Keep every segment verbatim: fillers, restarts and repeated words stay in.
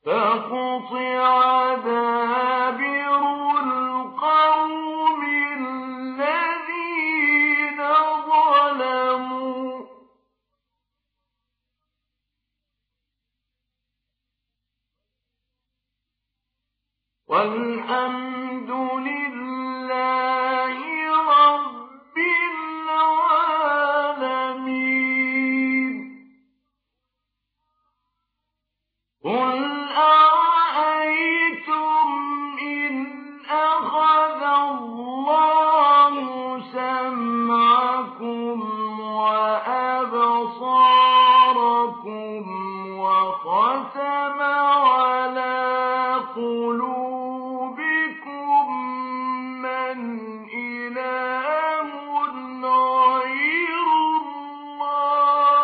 فقطع دابر القوم الذين ظلموا والحمد لله رب العالمين. قل أرأيتم إن أخذ الله سمعكم وأبصاركم وختم على قلوبكم من إله غير الله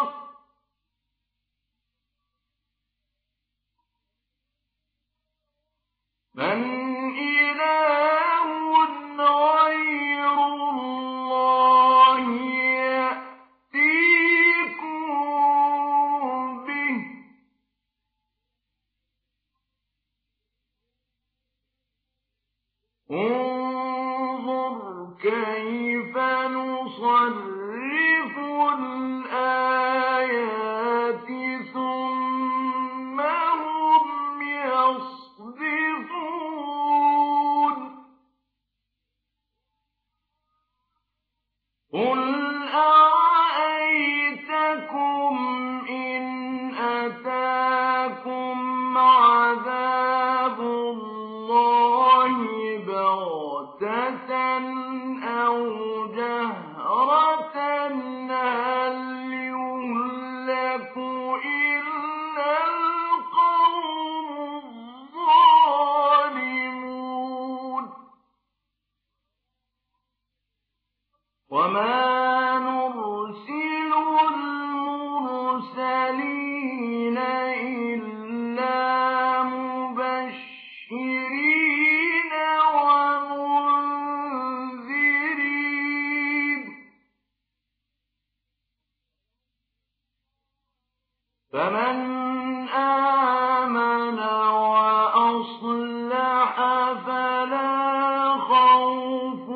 من إله غير الله يأتيكم به انظر كيف نصرف الآيات ثم هم يصدفون. قل أرأيتكم إن أتاكم عذاب الله بغتة أو جهرة هل يهلك إلا القوم الظالمون. وما نرسل المرسلين إلا مبشرين ومنذرين فمن آمن وأصلح فلا خوف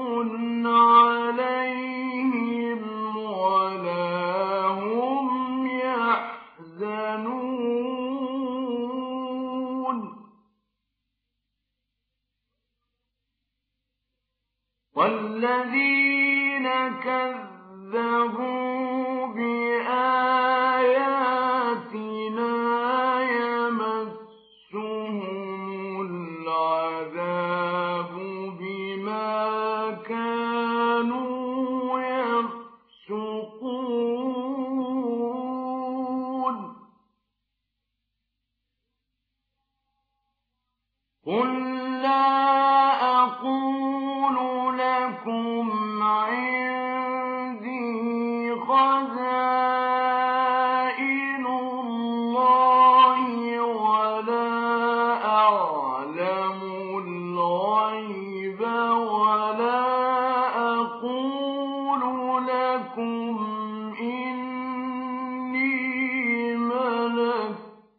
عليهم ولا هم يحزنون. والذين كذبوا بآياتنا يمسهم العذاب بما كانوا يفسقون. قل لا أقول لكم عندي خزائن الله ولا أعلم الغيب ولا أقول لكم إني ملك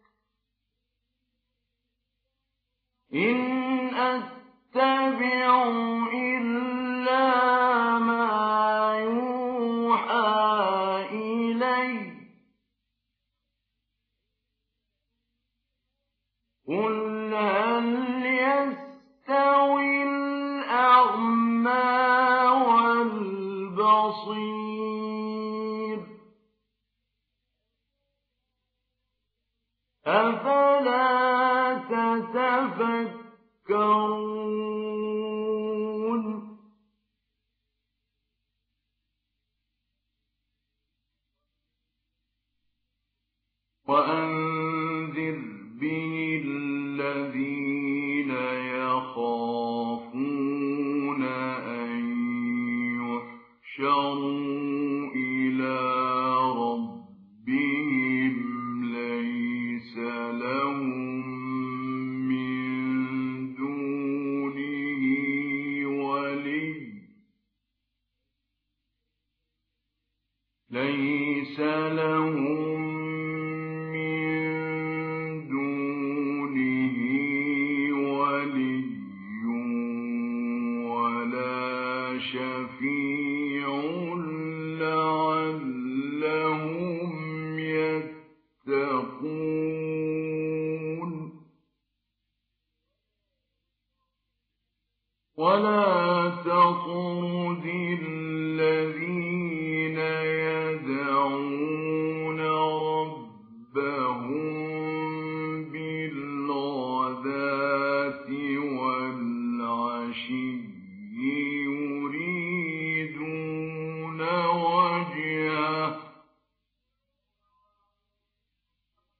إن أتبع إلا ما يوحى إلي. قل هل يستوي الأعمى والبصير أفلا تتفكرون. وأنذر به الذين يخافون أن يحشروا إلى ربهم ليس لهم من دونه ولي ليس لهم من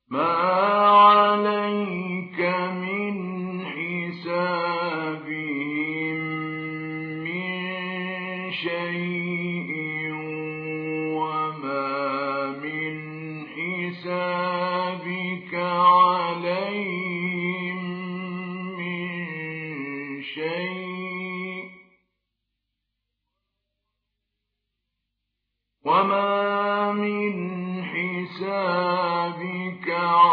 ما عليك من حسابهم من شيء وما من حسابك عليهم من شيء وما من حسابك